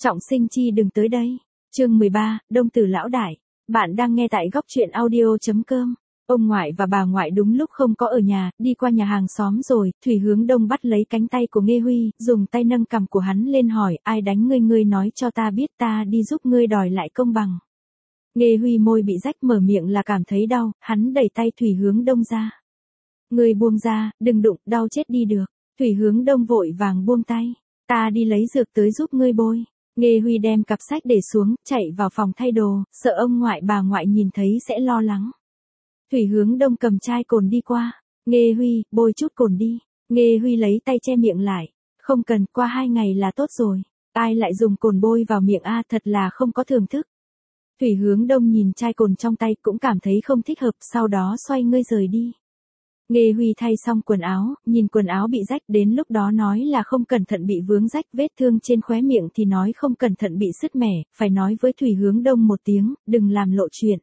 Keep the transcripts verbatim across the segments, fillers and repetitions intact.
Trọng sinh chi đừng tới đây. Chương mười ba, Đông Tử lão đại. Bạn đang nghe tại góc truyện audio chấm com. Ông ngoại và bà ngoại đúng lúc không có ở nhà, đi qua nhà hàng xóm rồi, Thủy Hướng Đông bắt lấy cánh tay của Nghê Huy, dùng tay nâng cằm của hắn lên hỏi, ai đánh ngươi, ngươi nói cho ta biết, ta đi giúp ngươi đòi lại công bằng. Nghê Huy môi bị rách, mở miệng là cảm thấy đau, hắn đẩy tay Thủy Hướng Đông ra. Ngươi buông ra, đừng đụng, đau chết đi được. Thủy Hướng Đông vội vàng buông tay, ta đi lấy dược tới giúp ngươi bôi. Nghê Huy đem cặp sách để xuống, chạy vào phòng thay đồ, sợ ông ngoại bà ngoại nhìn thấy sẽ lo lắng. Thủy Hướng Đông cầm chai cồn đi qua. Nghê Huy, bôi chút cồn đi. Nghê Huy lấy tay che miệng lại. Không cần, qua hai ngày là tốt rồi. Ai lại dùng cồn bôi vào miệng a, thật là không có thưởng thức. Thủy Hướng Đông nhìn chai cồn trong tay cũng cảm thấy không thích hợp, sau đó xoay người rời đi. Nghê Huy thay xong quần áo, nhìn quần áo bị rách, đến lúc đó nói là không cẩn thận bị vướng rách, vết thương trên khóe miệng thì nói không cẩn thận bị sứt mẻ, phải nói với Thủy Hướng Đông một tiếng, đừng làm lộ chuyện.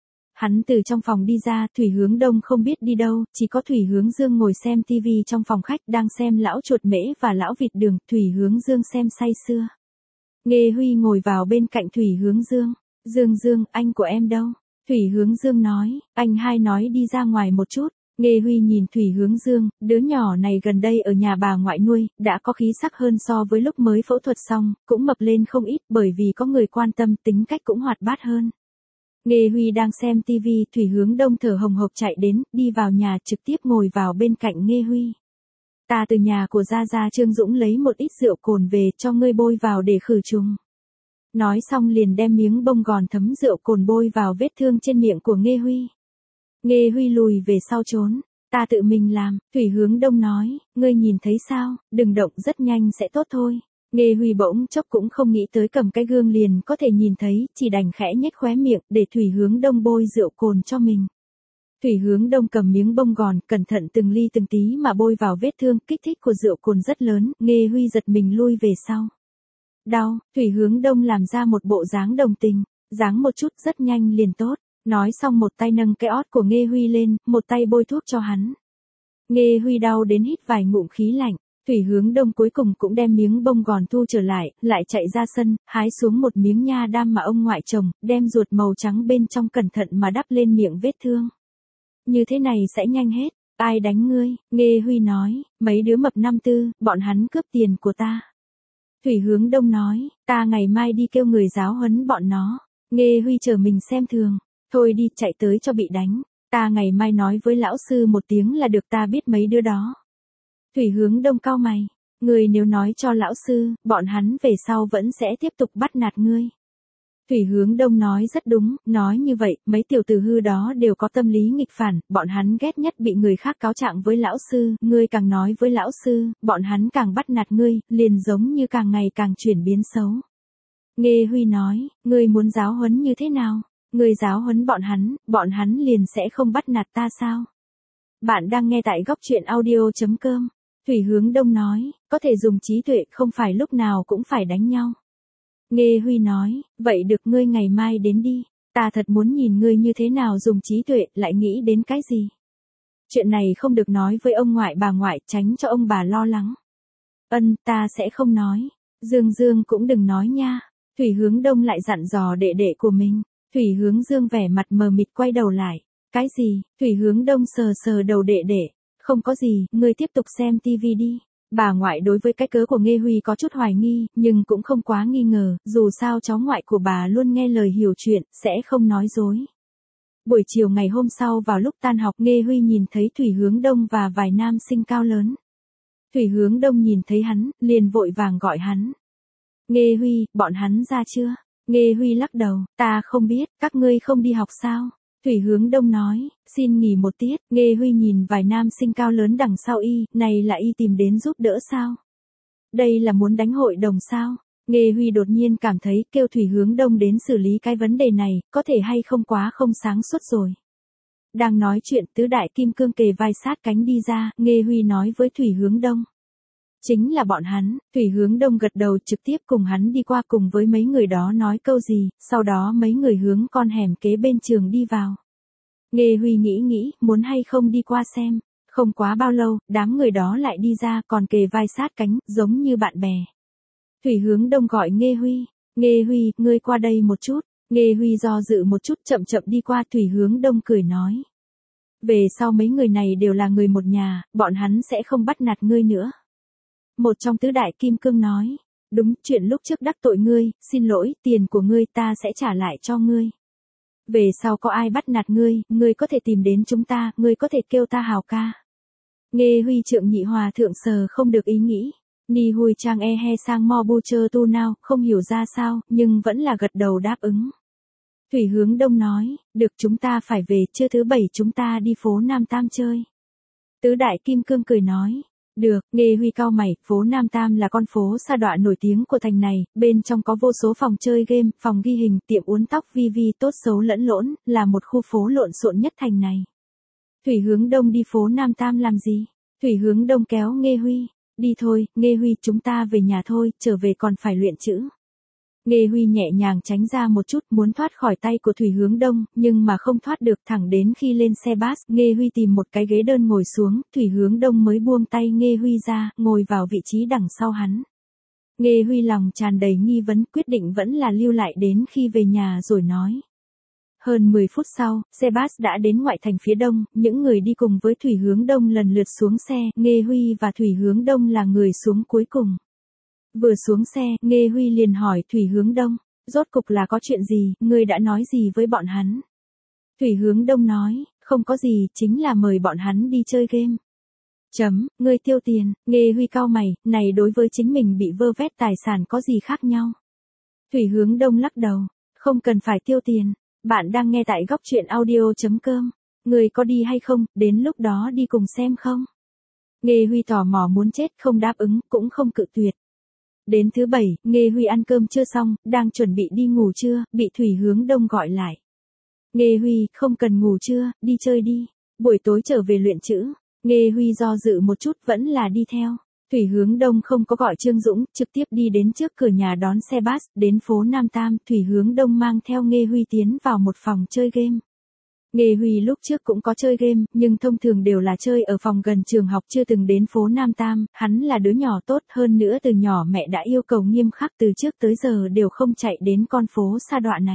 Hắn từ trong phòng đi ra, Thủy Hướng Đông không biết đi đâu, chỉ có Thủy Hướng Dương ngồi xem tivi trong phòng khách đang xem lão chuột mễ và lão vịt đường, Thủy Hướng Dương xem say sưa. Nghê Huy ngồi vào bên cạnh Thủy Hướng Dương. Dương Dương, anh của em đâu? Thủy Hướng Dương nói, anh hai nói đi ra ngoài một chút. Nghê Huy nhìn Thủy Hướng Dương, đứa nhỏ này gần đây ở nhà bà ngoại nuôi, đã có khí sắc hơn so với lúc mới phẫu thuật xong, cũng mập lên không ít bởi vì có người quan tâm, tính cách cũng hoạt bát hơn. Nghê Huy đang xem tivi, Thủy Hướng Đông thở hồng hộc chạy đến, đi vào nhà trực tiếp ngồi vào bên cạnh Nghê Huy. Ta từ nhà của Gia Gia Trương Dũng lấy một ít rượu cồn về cho ngươi bôi vào để khử trùng. Nói xong liền đem miếng bông gòn thấm rượu cồn bôi vào vết thương trên miệng của Nghê Huy. Nghê Huy lùi về sau trốn. Ta tự mình làm, Thủy Hướng Đông nói, ngươi nhìn thấy sao, đừng động, rất nhanh sẽ tốt thôi. Nghê Huy bỗng chốc cũng không nghĩ tới cầm cái gương liền có thể nhìn thấy, chỉ đành khẽ nhếch khóe miệng để Thủy Hướng Đông bôi rượu cồn cho mình. Thủy Hướng Đông cầm miếng bông gòn, cẩn thận từng ly từng tí mà bôi vào vết thương, kích thích của rượu cồn rất lớn, Nghê Huy giật mình lui về sau. Đau, Thủy Hướng Đông làm ra một bộ dáng đồng tình, dáng một chút rất nhanh liền tốt. Nói xong một tay nâng cái ót của Nghê Huy lên, một tay bôi thuốc cho hắn. Nghê Huy đau đến hít vài ngụm khí lạnh. Thủy Hướng Đông cuối cùng cũng đem miếng bông gòn thu trở lại, lại chạy ra sân, hái xuống một miếng nha đam mà ông ngoại trồng, đem ruột màu trắng bên trong cẩn thận mà đắp lên miệng vết thương. Như thế này sẽ nhanh hết. Ai đánh ngươi? Nghê Huy nói, mấy đứa mập năm tư, bọn hắn cướp tiền của ta. Thủy Hướng Đông nói, ta ngày mai đi kêu người giáo huấn bọn nó. Nghê Huy chờ mình xem thường. Thôi đi, chạy tới cho bị đánh. Ta ngày mai nói với lão sư một tiếng là được, ta biết mấy đứa đó. Thủy Hướng Đông cau mày. Ngươi nếu nói cho lão sư, bọn hắn về sau vẫn sẽ tiếp tục bắt nạt ngươi. Thủy Hướng Đông nói rất đúng, nói như vậy, mấy tiểu tử hư đó đều có tâm lý nghịch phản, bọn hắn ghét nhất bị người khác cáo trạng với lão sư, ngươi càng nói với lão sư, bọn hắn càng bắt nạt ngươi, liền giống như càng ngày càng chuyển biến xấu. Nghê Huy nói, ngươi muốn giáo huấn như thế nào? Ngươi giáo huấn bọn hắn, bọn hắn liền sẽ không bắt nạt ta sao? Bạn đang nghe tại góc truyện audio chấm com. Thủy Hướng Đông nói, có thể dùng trí tuệ, không phải lúc nào cũng phải đánh nhau. Nghê Huy nói, vậy được, ngươi ngày mai đến đi. Ta thật muốn nhìn ngươi như thế nào dùng trí tuệ, lại nghĩ đến cái gì. Chuyện này không được nói với ông ngoại bà ngoại, tránh cho ông bà lo lắng. Ân, ta sẽ không nói. Dương Dương cũng đừng nói nha. Thủy Hướng Đông lại dặn dò đệ đệ của mình. Thủy Hướng Dương vẻ mặt mờ mịt quay đầu lại. Cái gì? Thủy Hướng Đông sờ sờ đầu đệ đệ. Không có gì, ngươi tiếp tục xem tivi đi. Bà ngoại đối với cái cớ của Nghê Huy có chút hoài nghi, nhưng cũng không quá nghi ngờ, dù sao cháu ngoại của bà luôn nghe lời hiểu chuyện, sẽ không nói dối. Buổi chiều ngày hôm sau vào lúc tan học, Nghê Huy nhìn thấy Thủy Hướng Đông và vài nam sinh cao lớn. Thủy Hướng Đông nhìn thấy hắn, liền vội vàng gọi hắn. Nghê Huy, bọn hắn ra chưa? Nghê Huy lắc đầu, ta không biết, các ngươi không đi học sao? Thủy Hướng Đông nói, xin nghỉ một tiết. Nghê Huy nhìn vài nam sinh cao lớn đằng sau y, này là y tìm đến giúp đỡ sao? Đây là muốn đánh hội đồng sao? Nghê Huy đột nhiên cảm thấy kêu Thủy Hướng Đông đến xử lý cái vấn đề này, có thể hay không quá không sáng suốt rồi. Đang nói chuyện, tứ đại kim cương kề vai sát cánh đi ra, Nghê Huy nói với Thủy Hướng Đông. Chính là bọn hắn. Thủy Hướng Đông gật đầu, trực tiếp cùng hắn đi qua, cùng với mấy người đó nói câu gì, sau đó mấy người hướng con hẻm kế bên trường đi vào. Nghê Huy nghĩ nghĩ, muốn hay không đi qua xem. Không quá bao lâu, đám người đó lại đi ra, còn kề vai sát cánh, giống như bạn bè. Thủy Hướng Đông gọi Nghê Huy, Nghê Huy, ngươi qua đây một chút. Nghê Huy do dự một chút chậm chậm đi qua. Thủy Hướng Đông cười nói. Về sau mấy người này đều là người một nhà, bọn hắn sẽ không bắt nạt ngươi nữa. Một trong tứ đại kim cương nói. Đúng, chuyện lúc trước đắc tội ngươi, xin lỗi, tiền của ngươi ta sẽ trả lại cho ngươi. Về sau có ai bắt nạt ngươi, ngươi có thể tìm đến chúng ta, ngươi có thể kêu ta Hào ca. Nghê Huy trượng nhị hòa thượng sờ không được ý nghĩ. Ni Hui Trang e he sang mo bu chơ tu nào, không hiểu ra sao, nhưng vẫn là gật đầu đáp ứng. Thủy Hướng Đông nói, được chúng ta phải về, trưa thứ bảy chúng ta đi phố Nam Tam chơi. Tứ đại kim cương cười nói, được. Nghê Huy cao mày, phố Nam Tam là con phố sa đọa nổi tiếng của thành này, bên trong có vô số phòng chơi game, phòng ghi hình, tiệm uốn tóc vi vi tốt xấu lẫn lộn, là một khu phố lộn xộn nhất thành này. Thủy Hướng Đông đi phố Nam Tam làm gì? Thủy Hướng Đông kéo Nghê Huy, đi thôi, Nghê Huy chúng ta về nhà thôi, trở về còn phải luyện chữ. Nghê Huy nhẹ nhàng tránh ra một chút muốn thoát khỏi tay của Thủy Hướng Đông, nhưng mà không thoát được thẳng đến khi lên xe bus. Nghê Huy tìm một cái ghế đơn ngồi xuống, Thủy Hướng Đông mới buông tay Nghê Huy ra, ngồi vào vị trí đằng sau hắn. Nghê Huy lòng tràn đầy nghi vấn, quyết định vẫn là lưu lại đến khi về nhà rồi nói. Hơn mười phút sau, xe bus đã đến ngoại thành phía đông, những người đi cùng với Thủy Hướng Đông lần lượt xuống xe, Nghê Huy và Thủy Hướng Đông là người xuống cuối cùng. Vừa xuống xe, Nghê Huy liền hỏi Thủy Hướng Đông, rốt cục là có chuyện gì, ngươi đã nói gì với bọn hắn? Thủy Hướng Đông nói, không có gì, chính là mời bọn hắn đi chơi game. Chấm, ngươi tiêu tiền. Nghê Huy cau mày, này đối với chính mình bị vơ vét tài sản có gì khác nhau? Thủy Hướng Đông lắc đầu, không cần phải tiêu tiền. Bạn đang nghe tại góc truyện audio chấm com. Ngươi có đi hay không, đến lúc đó đi cùng xem không? Nghê Huy tò mò muốn chết, không đáp ứng, cũng không cự tuyệt. Đến thứ bảy, Nghê Huy ăn cơm chưa xong, đang chuẩn bị đi ngủ trưa, bị Thủy Hướng Đông gọi lại. Nghê Huy, không cần ngủ trưa, đi chơi đi. Buổi tối trở về luyện chữ. Nghê Huy do dự một chút vẫn là đi theo. Thủy Hướng Đông không có gọi Trương Dũng, trực tiếp đi đến trước cửa nhà đón xe bus, đến phố Nam Tam. Thủy Hướng Đông mang theo Nghê Huy tiến vào một phòng chơi game. Nghê Huy lúc trước cũng có chơi game, nhưng thông thường đều là chơi ở phòng gần trường học, chưa từng đến phố Nam Tam. Hắn là đứa nhỏ tốt, hơn nữa từ nhỏ mẹ đã yêu cầu nghiêm khắc, từ trước tới giờ đều không chạy đến con phố sa đọa này.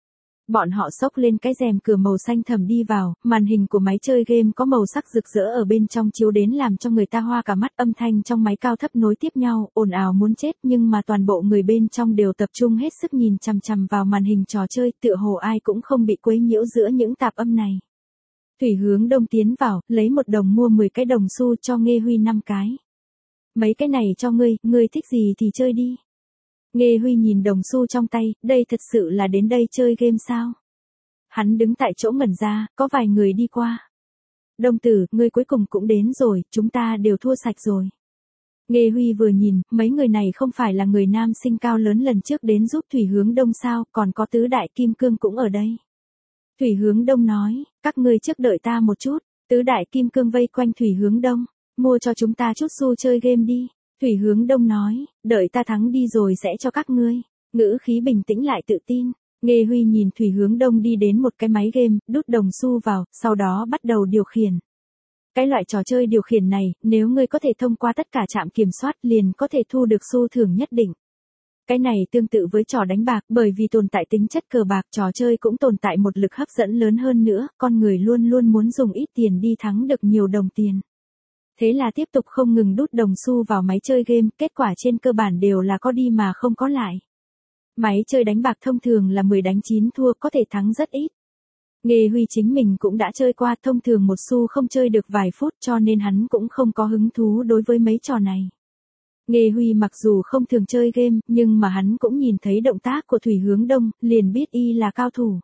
Bọn họ xốc lên cái rèm cửa màu xanh thẳm đi vào, màn hình của máy chơi game có màu sắc rực rỡ ở bên trong chiếu đến làm cho người ta hoa cả mắt, âm thanh trong máy cao thấp nối tiếp nhau, ồn ào muốn chết, nhưng mà toàn bộ người bên trong đều tập trung hết sức nhìn chằm chằm vào màn hình trò chơi, tựa hồ ai cũng không bị quấy nhiễu giữa những tạp âm này. Thủy Hướng Đông tiến vào, lấy một đồng mua mười cái đồng xu cho Nghê Huy năm cái. Mấy cái này cho ngươi, ngươi thích gì thì chơi đi. Nghê Huy nhìn đồng xu trong tay, đây thật sự là đến đây chơi game sao? Hắn đứng tại chỗ ngẩn ra, có vài người đi qua. Đông tử, ngươi cuối cùng cũng đến rồi, chúng ta đều thua sạch rồi. Nghê Huy vừa nhìn, mấy người này không phải là người nam sinh cao lớn lần trước đến giúp Thủy Hướng Đông sao, còn có tứ đại kim cương cũng ở đây. Thủy Hướng Đông nói, các ngươi trước đợi ta một chút, tứ đại kim cương vây quanh Thủy Hướng Đông, mua cho chúng ta chút xu chơi game đi. Thủy Hướng Đông nói, đợi ta thắng đi rồi sẽ cho các ngươi. Ngữ khí bình tĩnh lại tự tin. Nghê Huy nhìn Thủy Hướng Đông đi đến một cái máy game, đút đồng xu vào, sau đó bắt đầu điều khiển. Cái loại trò chơi điều khiển này, nếu ngươi có thể thông qua tất cả trạm kiểm soát liền có thể thu được xu thưởng nhất định. Cái này tương tự với trò đánh bạc, bởi vì tồn tại tính chất cờ bạc, trò chơi cũng tồn tại một lực hấp dẫn lớn hơn nữa, con người luôn luôn muốn dùng ít tiền đi thắng được nhiều đồng tiền. Thế là tiếp tục không ngừng đút đồng xu vào máy chơi game, kết quả trên cơ bản đều là có đi mà không có lại. Máy chơi đánh bạc thông thường là mười đánh chín thua, có thể thắng rất ít. Nghê Huy chính mình cũng đã chơi qua, thông thường một xu không chơi được vài phút, cho nên hắn cũng không có hứng thú đối với mấy trò này. Nghê Huy mặc dù không thường chơi game, nhưng mà hắn cũng nhìn thấy động tác của Thủy Hướng Đông, liền biết y là cao thủ.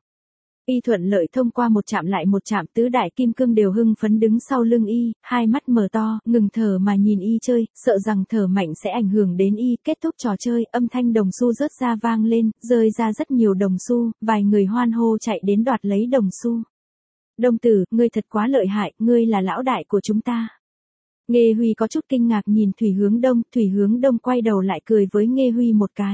Y thuận lợi thông qua một chạm lại một chạm, tứ đại kim cương đều hưng phấn đứng sau lưng y, hai mắt mở to, ngừng thở mà nhìn y chơi, sợ rằng thở mạnh sẽ ảnh hưởng đến y. Kết thúc trò chơi, âm thanh đồng xu rớt ra vang lên, rơi ra rất nhiều đồng xu, vài người hoan hô chạy đến đoạt lấy đồng xu. Đông tử, ngươi thật quá lợi hại, ngươi là lão đại của chúng ta. Nghê Huy có chút kinh ngạc nhìn Thủy Hướng Đông, Thủy Hướng Đông quay đầu lại cười với Nghê Huy một cái.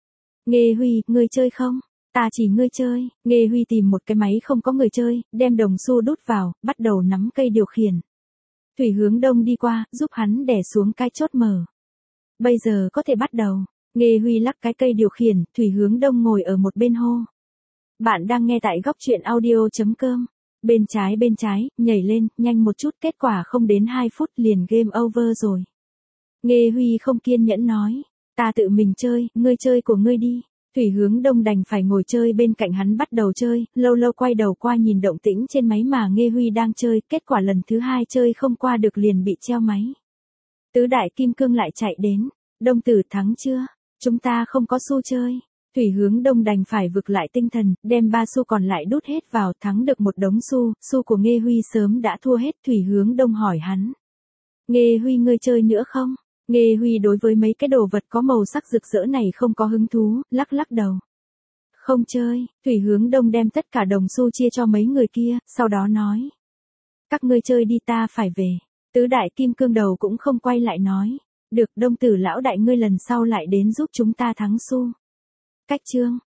Nghê Huy, ngươi chơi không? Ta chỉ ngươi chơi. Nghê Huy tìm một cái máy không có người chơi, đem đồng xu đút vào, bắt đầu nắm cây điều khiển. Thủy Hướng Đông đi qua, giúp hắn đè xuống cái chốt mở. Bây giờ có thể bắt đầu. Nghê Huy lắc cái cây điều khiển, Thủy Hướng Đông ngồi ở một bên hô. Bạn đang nghe tại góc chuyện audio.com. Bên trái bên trái, nhảy lên, nhanh một chút, kết quả không đến hai phút liền game over rồi. Nghê Huy không kiên nhẫn nói. Ta tự mình chơi, ngươi chơi của ngươi đi. Thủy Hướng Đông đành phải ngồi chơi bên cạnh hắn bắt đầu chơi, lâu lâu quay đầu qua nhìn động tĩnh trên máy mà Nghê Huy đang chơi, kết quả lần thứ hai chơi không qua được liền bị treo máy. Tứ đại kim cương lại chạy đến. Đông tử thắng chưa? Chúng ta không có xu chơi. Thủy Hướng Đông đành phải vực lại tinh thần, đem ba xu còn lại đút hết vào, thắng được một đống xu, xu của Nghê Huy sớm đã thua hết. Thủy Hướng Đông hỏi hắn. Nghê Huy ngươi chơi nữa không? Nghê Huy đối với mấy cái đồ vật có màu sắc rực rỡ này không có hứng thú, lắc lắc đầu. Không chơi. Thủy Hướng Đông đem tất cả đồng xu chia cho mấy người kia, sau đó nói. Các ngươi chơi đi, ta phải về. Tứ đại kim cương đầu cũng không quay lại nói. Được, Đông tử lão đại, ngươi lần sau lại đến giúp chúng ta thắng xu. Cách chương.